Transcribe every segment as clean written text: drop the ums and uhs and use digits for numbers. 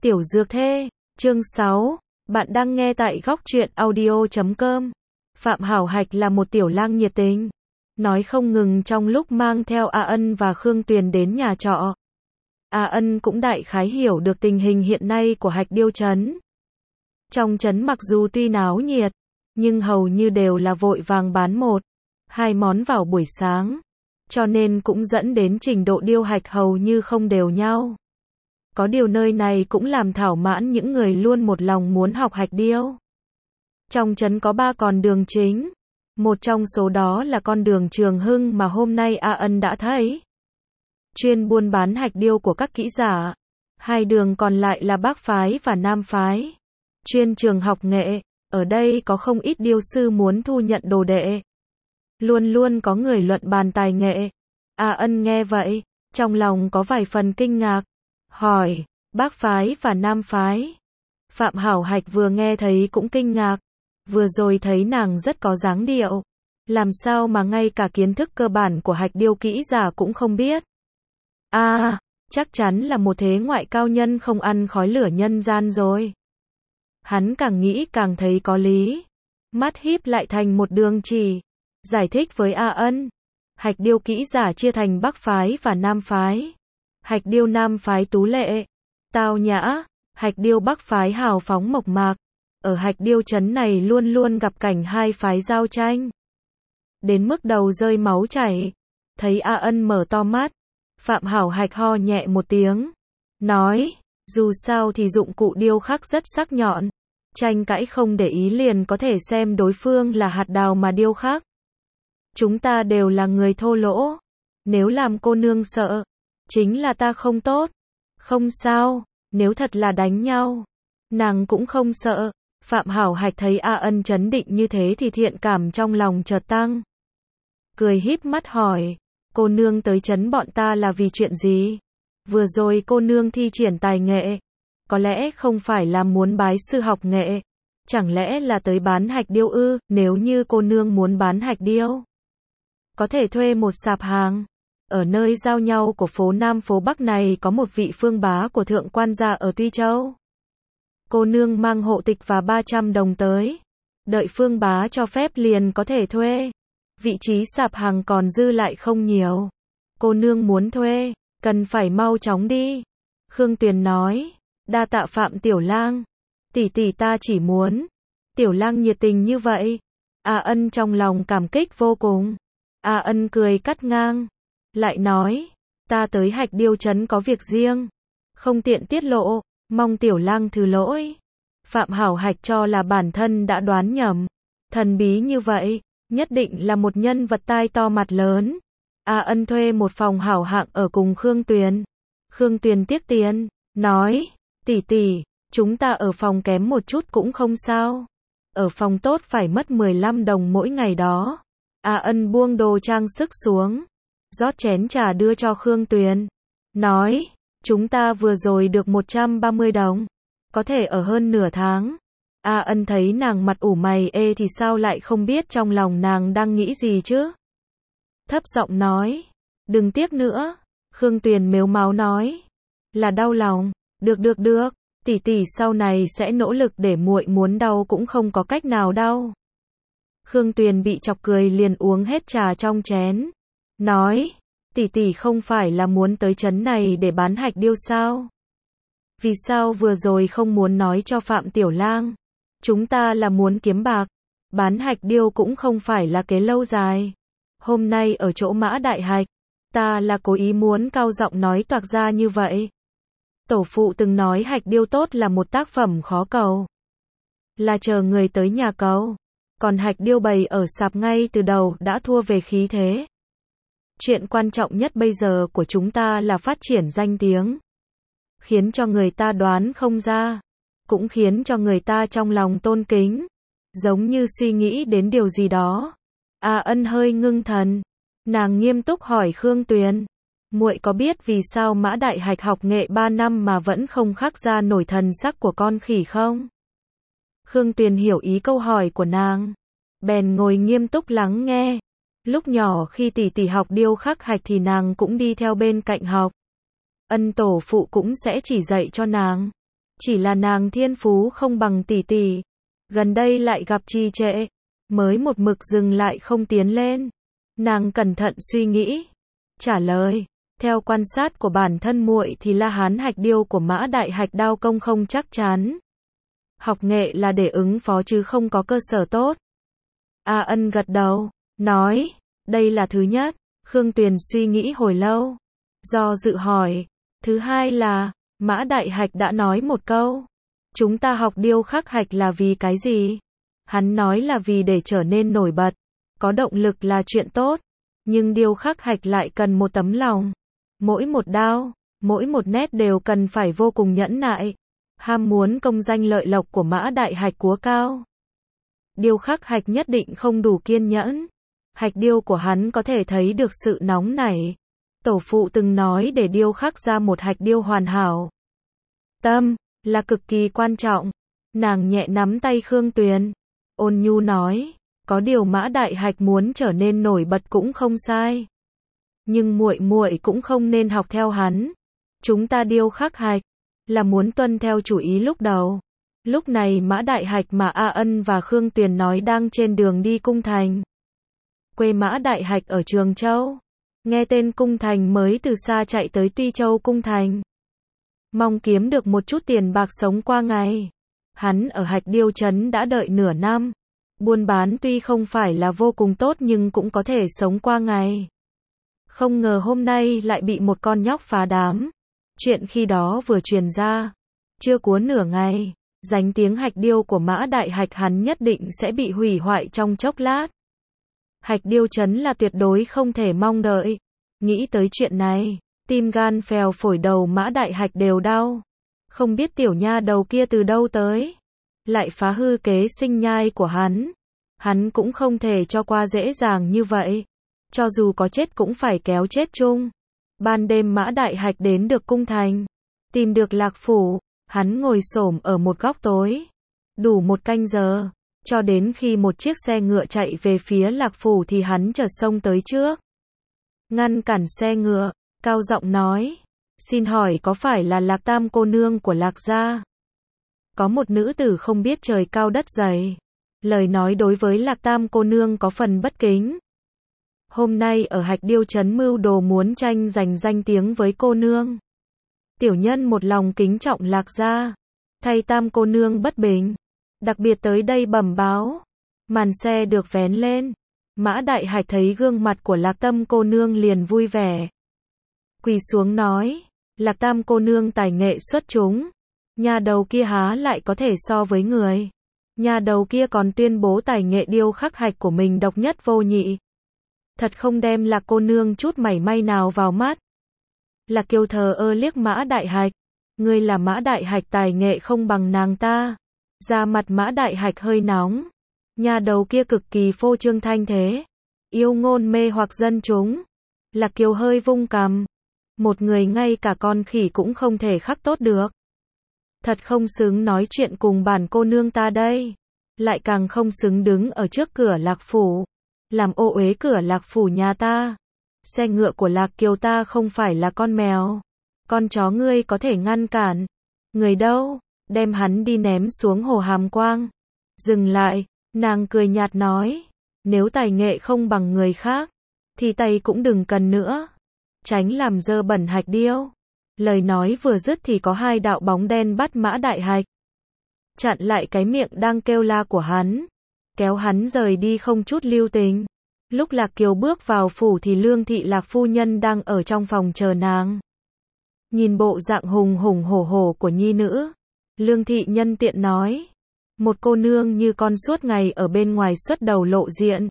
Tiểu Dược Thê, chương 6, bạn đang nghe tại góc truyện audio.com. Phạm Hảo Hạch là một tiểu lang nhiệt tình, nói không ngừng trong lúc mang theo A Ân và Khương Tuyền đến nhà trọ. A Ân cũng đại khái hiểu được tình hình hiện nay của Hạch Điêu trấn. Trong trấn mặc dù tuy náo nhiệt, nhưng hầu như đều là vội vàng bán một, hai món vào buổi sáng, cho nên cũng dẫn đến trình độ điêu hạch hầu như không đều nhau. Có điều nơi này cũng làm thỏa mãn những người luôn một lòng muốn học hạch điêu. Trong trấn có 3 con đường chính, một trong số đó là con đường Trường Hưng mà hôm nay A Ân đã thấy, chuyên buôn bán hạch điêu của các kỹ giả. 2 đường còn lại là Bắc phái và Nam phái, chuyên trường học nghệ. Ở đây có không ít điêu sư muốn thu nhận đồ đệ, luôn luôn có người luận bàn tài nghệ. A Ân nghe vậy, trong lòng có vài phần kinh ngạc, hỏi, Bắc phái và Nam phái? Phạm Hảo Hạch vừa nghe thấy cũng kinh ngạc, vừa rồi thấy nàng rất có dáng điệu, làm sao mà ngay cả kiến thức cơ bản của hạch điêu kỹ giả cũng không biết. Chắc chắn là một thế ngoại cao nhân không ăn khói lửa nhân gian rồi. Hắn càng nghĩ càng thấy có lý, mắt híp lại thành một đường chỉ, giải thích với A Ân, hạch điêu kỹ giả chia thành Bắc phái và Nam phái. Hạch điêu Nam phái tú lệ, tao nhã, hạch điêu Bắc phái hào phóng mộc mạc. Ở hạch điêu trấn này luôn luôn gặp cảnh hai phái giao tranh, đến mức đầu rơi máu chảy. Thấy A Ân mở to mắt, Phạm Hảo Hạch ho nhẹ một tiếng, nói, dù sao thì dụng cụ điêu khắc rất sắc nhọn, tranh cãi không để ý liền có thể xem đối phương là hạt đào mà điêu khắc. Chúng ta đều là người thô lỗ, nếu làm cô nương sợ, chính là ta không tốt. Không sao, nếu thật là đánh nhau, nàng cũng không sợ. Phạm Hảo Hạch thấy A Ân trấn định như thế thì thiện cảm trong lòng chợt tăng, cười híp mắt hỏi, cô nương tới trấn bọn ta là vì chuyện gì? Vừa rồi cô nương thi triển tài nghệ, có lẽ không phải là muốn bái sư học nghệ, chẳng lẽ là tới bán hạch điêu ư? Nếu như cô nương muốn bán hạch điêu, có thể thuê một sạp hàng. Ở nơi giao nhau của phố Nam phố Bắc này có một vị phương bá của thượng quan gia ở Tuy Châu. Cô nương mang hộ tịch và 300 đồng tới, đợi phương bá cho phép liền có thể thuê. Vị trí sạp hàng còn dư lại không nhiều. Cô nương muốn thuê, cần phải mau chóng đi. Khương Tuyền nói, đa tạ Phạm tiểu lang, tỷ tỷ ta chỉ muốn. Tiểu lang nhiệt tình như vậy. A Ân trong lòng cảm kích vô cùng. A Ân cười cắt ngang, lại nói, ta tới hạch điêu trấn có việc riêng, không tiện tiết lộ, mong tiểu lang thứ lỗi. Phạm Hảo Hạch cho là bản thân đã đoán nhầm, thần bí như vậy, nhất định là một nhân vật tai to mặt lớn. A Ân thuê một phòng hảo hạng ở cùng Khương Tuyền. Khương Tuyền tiếc tiền, nói, tỷ tỷ, chúng ta ở phòng kém một chút cũng không sao. Ở phòng tốt phải mất 15 đồng mỗi ngày đó. A Ân buông đồ trang sức xuống, rót chén trà đưa cho Khương Tuyền, nói, chúng ta vừa rồi được 130 đồng, có thể ở hơn nửa tháng. A Ân thấy nàng mặt ủ mày ê thì sao lại không biết trong lòng nàng đang nghĩ gì chứ? Thấp giọng nói, đừng tiếc nữa. Khương Tuyền mếu máo nói, là đau lòng. Được, tỷ tỷ sau này sẽ nỗ lực để muội muốn đau cũng không có cách nào đau. Khương Tuyền bị chọc cười liền uống hết trà trong chén, nói, tỷ tỷ không phải là muốn tới trấn này để bán hạch điêu sao? Vì sao vừa rồi không muốn nói cho Phạm tiểu lang? Chúng ta là muốn kiếm bạc, bán hạch điêu cũng không phải là kế lâu dài. Hôm nay ở chỗ Mã Đại Hạch, ta là cố ý muốn cao giọng nói toạc ra như vậy. Tổ phụ từng nói hạch điêu tốt là một tác phẩm khó cầu, là chờ người tới nhà cầu. Còn hạch điêu bày ở sạp ngay từ đầu đã thua về khí thế. Chuyện quan trọng nhất bây giờ của chúng ta là phát triển danh tiếng, khiến cho người ta đoán không ra, cũng khiến cho người ta trong lòng tôn kính. Giống như suy nghĩ đến điều gì đó, A Ân hơi ngưng thần, nàng nghiêm túc hỏi Khương Tuyền, muội có biết vì sao Mã Đại Hạch học nghệ 3 năm mà vẫn không khắc ra nổi thần sắc của con khỉ không? Khương Tuyền hiểu ý câu hỏi của nàng, bèn ngồi nghiêm túc lắng nghe. Lúc nhỏ khi tỷ tỷ học điêu khắc hạch thì nàng cũng đi theo bên cạnh học. Ân tổ phụ cũng sẽ chỉ dạy cho nàng. Chỉ là nàng thiên phú không bằng tỷ tỷ. Gần đây lại gặp trì trệ, mới một mực dừng lại không tiến lên. Nàng cẩn thận suy nghĩ, trả lời, theo quan sát của bản thân muội thì La Hán Hạch Điêu của Mã Đại Hạch đao công không chắc chắn. Học nghệ là để ứng phó chứ không có cơ sở tốt. A Ân gật đầu, nói, đây là thứ nhất. Khương Tuyền suy nghĩ hồi lâu, do dự hỏi, thứ hai là, Mã Đại Hạch đã nói một câu, chúng ta học điêu khắc hạch là vì cái gì? Hắn nói là vì để trở nên nổi bật, có động lực là chuyện tốt, nhưng điêu khắc hạch lại cần một tấm lòng. Mỗi một đao, mỗi một nét đều cần phải vô cùng nhẫn nại. Ham muốn công danh lợi lộc của Mã Đại Hạch cúa cao. Điêu khắc hạch nhất định không đủ kiên nhẫn. Hạch điêu của hắn có thể thấy được sự nóng nảy. Tổ phụ từng nói để điêu khắc ra một hạch điêu hoàn hảo, tâm là cực kỳ quan trọng. Nàng nhẹ nắm tay Khương Tuyền, ôn nhu nói, có điều Mã Đại Hạch muốn trở nên nổi bật cũng không sai, nhưng muội muội cũng không nên học theo hắn. Chúng ta điêu khắc hạch là muốn tuân theo chủ ý lúc đầu. Lúc này Mã Đại Hạch mà A Ân và Khương Tuyền nói đang trên đường đi cung thành. Quê Mã Đại Hạch ở Trường Châu. Nghe tên cung thành mới từ xa chạy tới Tuy Châu cung thành. Mong kiếm được một chút tiền bạc sống qua ngày. Hắn ở Hạch Điêu Trấn đã đợi nửa năm. Buôn bán tuy không phải là vô cùng tốt nhưng cũng có thể sống qua ngày. Không ngờ hôm nay lại bị một con nhóc phá đám. Chuyện khi đó vừa truyền ra, chưa cuốn nửa ngày, danh tiếng Hạch Điêu của Mã Đại Hạch hắn nhất định sẽ bị hủy hoại trong chốc lát. Hạch Điêu Trấn là tuyệt đối không thể mong đợi. Nghĩ tới chuyện này, tim gan phèo phổi đầu Mã Đại Hạch đều đau. Không biết tiểu nha đầu kia từ đâu tới, lại phá hư kế sinh nhai của hắn. Hắn cũng không thể cho qua dễ dàng như vậy. Cho dù có chết cũng phải kéo chết chung. Ban đêm Mã Đại Hạch đến được cung thành, tìm được Lạc Phủ, hắn ngồi xổm ở một góc tối, đủ một canh giờ, cho đến khi một chiếc xe ngựa chạy về phía Lạc Phủ thì hắn chợt xông tới trước. Ngăn cản xe ngựa, cao giọng nói, xin hỏi có phải là Lạc Tam cô nương của Lạc gia? Có một nữ tử không biết trời cao đất dày, lời nói đối với Lạc Tam cô nương có phần bất kính. Hôm nay ở Hạch Điêu Trấn mưu đồ muốn tranh giành danh tiếng với cô nương. Tiểu nhân một lòng kính trọng Lạc gia, thay Tam cô nương bất bình, đặc biệt tới đây bẩm báo. Màn xe được vén lên, Mã Đại Hạch thấy gương mặt của Lạc Tam cô nương liền vui vẻ. Quỳ xuống nói, Lạc Tam cô nương tài nghệ xuất chúng, nhà đầu kia há lại có thể so với người. Nhà đầu kia còn tuyên bố tài nghệ điêu khắc hạch của mình độc nhất vô nhị. Thật không đem Lạc cô nương chút mảy may nào vào mắt. Lạc Kiều thờ ơ liếc Mã Đại Hạch, ngươi là Mã Đại Hạch tài nghệ không bằng nàng ta. Da mặt Mã Đại Hạch hơi nóng. Nhà đầu kia cực kỳ phô trương thanh thế, yêu ngôn mê hoặc dân chúng. Lạc Kiều hơi vung cằm, một người ngay cả con khỉ cũng không thể khắc tốt được. Thật không xứng nói chuyện cùng bản cô nương ta đây, lại càng không xứng đứng ở trước cửa Lạc Phủ, làm ô uế cửa Lạc Phủ nhà ta. Xe ngựa của Lạc Kiều ta không phải là con mèo, con chó ngươi có thể ngăn cản. Người đâu, đem hắn đi ném xuống hồ Hàm Quang. Dừng lại, nàng cười nhạt nói, nếu tài nghệ không bằng người khác, thì tay cũng đừng cần nữa, tránh làm dơ bẩn Hạch Điêu. Lời nói vừa dứt thì có hai đạo bóng đen bắt Mã Đại Hạch, chặn lại cái miệng đang kêu la của hắn, kéo hắn rời đi không chút lưu tình. Lúc Lạc Kiều bước vào phủ thì Lương thị Lạc phu nhân đang ở trong phòng chờ nàng. Nhìn bộ dạng hùng hùng hổ hổ của nhi nữ, Lương thị nhân tiện nói, một cô nương như con suốt ngày ở bên ngoài xuất đầu lộ diện,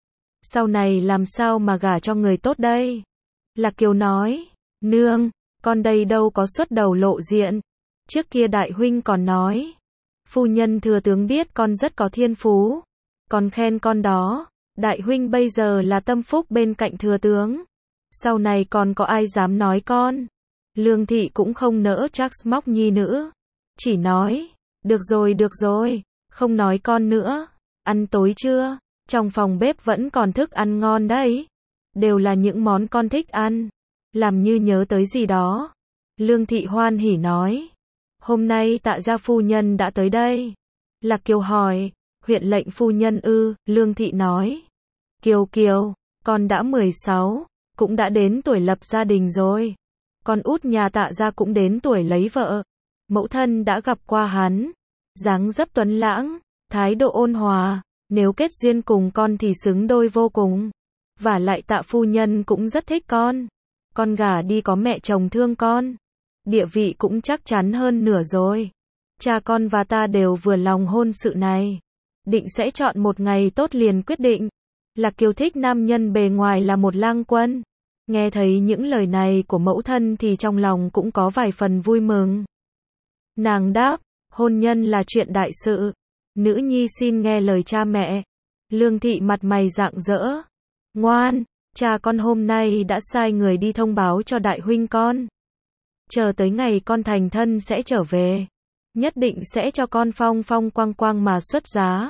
sau này làm sao mà gả cho người tốt đây? Lạc Kiều nói, nương, con đây đâu có xuất đầu lộ diện. Trước kia đại huynh còn nói, phu nhân thừa tướng biết con rất có thiên phú, còn khen con đó. Đại huynh bây giờ là tâm phúc bên cạnh thừa tướng, sau này còn có ai dám nói con? Lương thị cũng không nỡ trách móc nhi nữ, chỉ nói, được rồi, không nói con nữa. Ăn tối chưa? Trong phòng bếp vẫn còn thức ăn ngon đấy, đều là những món con thích ăn. Làm như nhớ tới gì đó, Lương thị hoan hỉ nói, Hôm nay Tạ gia phu nhân đã tới đây. Lạc Kiều hỏi. Huyện lệnh phu nhân ư? Lương Thị nói. Kiều Kiều, con đã 16, cũng đã đến tuổi lập gia đình rồi. Con út nhà Tạ gia cũng đến tuổi lấy vợ. Mẫu thân đã gặp qua hắn. Dáng dấp tuấn lãng, thái độ ôn hòa, nếu kết duyên cùng con thì xứng đôi vô cùng. Vả lại Tạ phu nhân cũng rất thích con. Con gả đi có mẹ chồng thương con. Địa vị cũng chắc chắn hơn nửa rồi. Cha con và ta đều vừa lòng hôn sự này. Định sẽ chọn một ngày tốt liền quyết định. Lạc Kiều thích nam nhân bề ngoài là một lang quân. Nghe thấy những lời này của mẫu thân thì trong lòng cũng có vài phần vui mừng. Nàng đáp, hôn nhân là chuyện đại sự. Nữ nhi xin nghe lời cha mẹ. Lương Thị mặt mày rạng rỡ. Ngoan, cha con hôm nay đã sai người đi thông báo cho đại huynh con. Chờ tới ngày con thành thân sẽ trở về. Nhất định sẽ cho con phong phong quang quang mà xuất giá.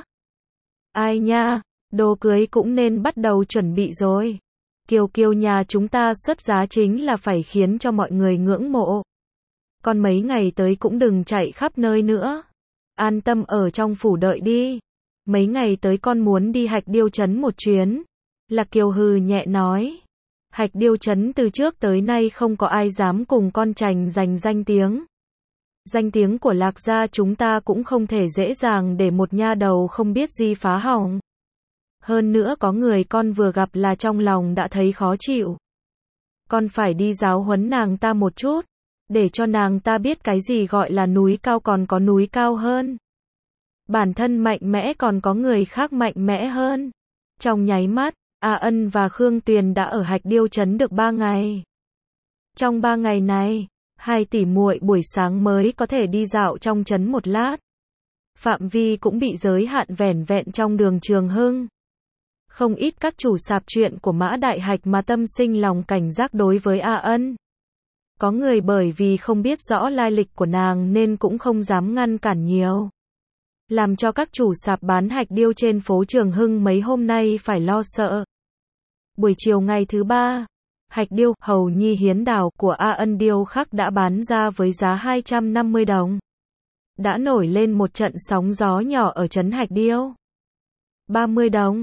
Ai nha, đồ cưới cũng nên bắt đầu chuẩn bị rồi. Kiều Kiều nhà chúng ta xuất giá chính là phải khiến cho mọi người ngưỡng mộ. Con mấy ngày tới cũng đừng chạy khắp nơi nữa. An tâm ở trong phủ đợi đi. Mấy ngày tới con muốn đi Hạch Điêu Trấn một chuyến. Lạc Kiều hừ nhẹ nói. Hạch Điêu Trấn từ trước tới nay không có ai dám cùng con trành giành danh tiếng. Danh tiếng của Lạc gia chúng ta cũng không thể dễ dàng để một nha đầu không biết gì phá hỏng. Hơn nữa có người con vừa gặp là trong lòng đã thấy khó chịu. Con phải đi giáo huấn nàng ta một chút, để cho nàng ta biết cái gì gọi là núi cao còn có núi cao hơn. Bản thân mạnh mẽ còn có người khác mạnh mẽ hơn. Trong nháy mắt, A Ân và Khương Tuyền đã ở Hạch Điêu Trấn được 3 ngày. Trong 3 ngày này, hai tỷ muội buổi sáng mới có thể đi dạo trong trấn một lát. Phạm vi cũng bị giới hạn vẻn vẹn trong đường Trường Hưng. Không ít các chủ sạp chuyện của Mã Đại Hạch mà tâm sinh lòng cảnh giác đối với A Ân. Có người bởi vì không biết rõ lai lịch của nàng nên cũng không dám ngăn cản nhiều. Làm cho các chủ sạp bán hạch điêu trên phố Trường Hưng mấy hôm nay phải lo sợ. Buổi chiều ngày thứ 3, hạch điêu Hầu Nhi Hiến Đào của A Ân điêu khắc đã bán ra với giá 250 đồng. Đã nổi lên một trận sóng gió nhỏ ở trấn Hạch Điêu. 30 đồng,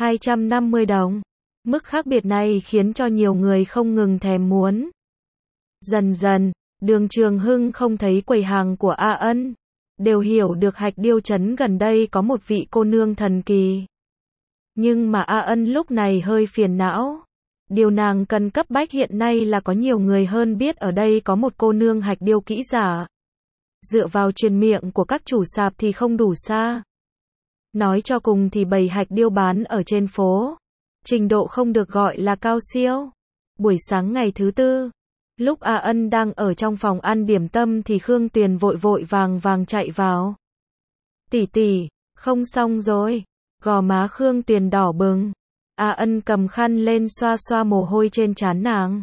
250 đồng. Mức khác biệt này khiến cho nhiều người không ngừng thèm muốn. Dần dần, đường Trường Hưng không thấy quầy hàng của A Ân. Đều hiểu được Hạch Điêu Trấn gần đây có một vị cô nương thần kỳ. Nhưng mà A Ân lúc này hơi phiền não. Điều nàng cần cấp bách hiện nay là có nhiều người hơn biết ở đây có một cô nương hạch điêu kỹ giả. Dựa vào truyền miệng của các chủ sạp thì không đủ xa. Nói cho cùng thì bày hạch điêu bán ở trên phố. Trình độ không được gọi là cao siêu. Buổi sáng ngày thứ 4, lúc A Ân đang ở trong phòng ăn điểm tâm thì Khương Tuyền vội vội vàng vàng chạy vào. Tỷ tỷ, không xong rồi. Gò má Khương Tuyền đỏ bừng. A Ân cầm khăn lên xoa xoa mồ hôi trên trán nàng.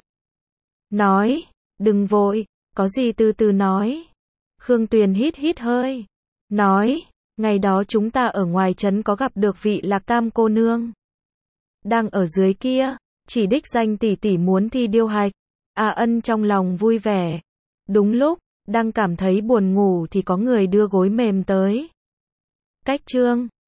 Nói, đừng vội, có gì từ từ nói. Khương Tuyền hít hít hơi. Nói, ngày đó chúng ta ở ngoài trấn có gặp được vị Lạc Tam cô nương. Đang ở dưới kia, chỉ đích danh tỷ tỷ muốn thi điêu hạch. A Ân trong lòng vui vẻ. Đúng lúc, đang cảm thấy buồn ngủ thì có người đưa gối mềm tới. Cách chương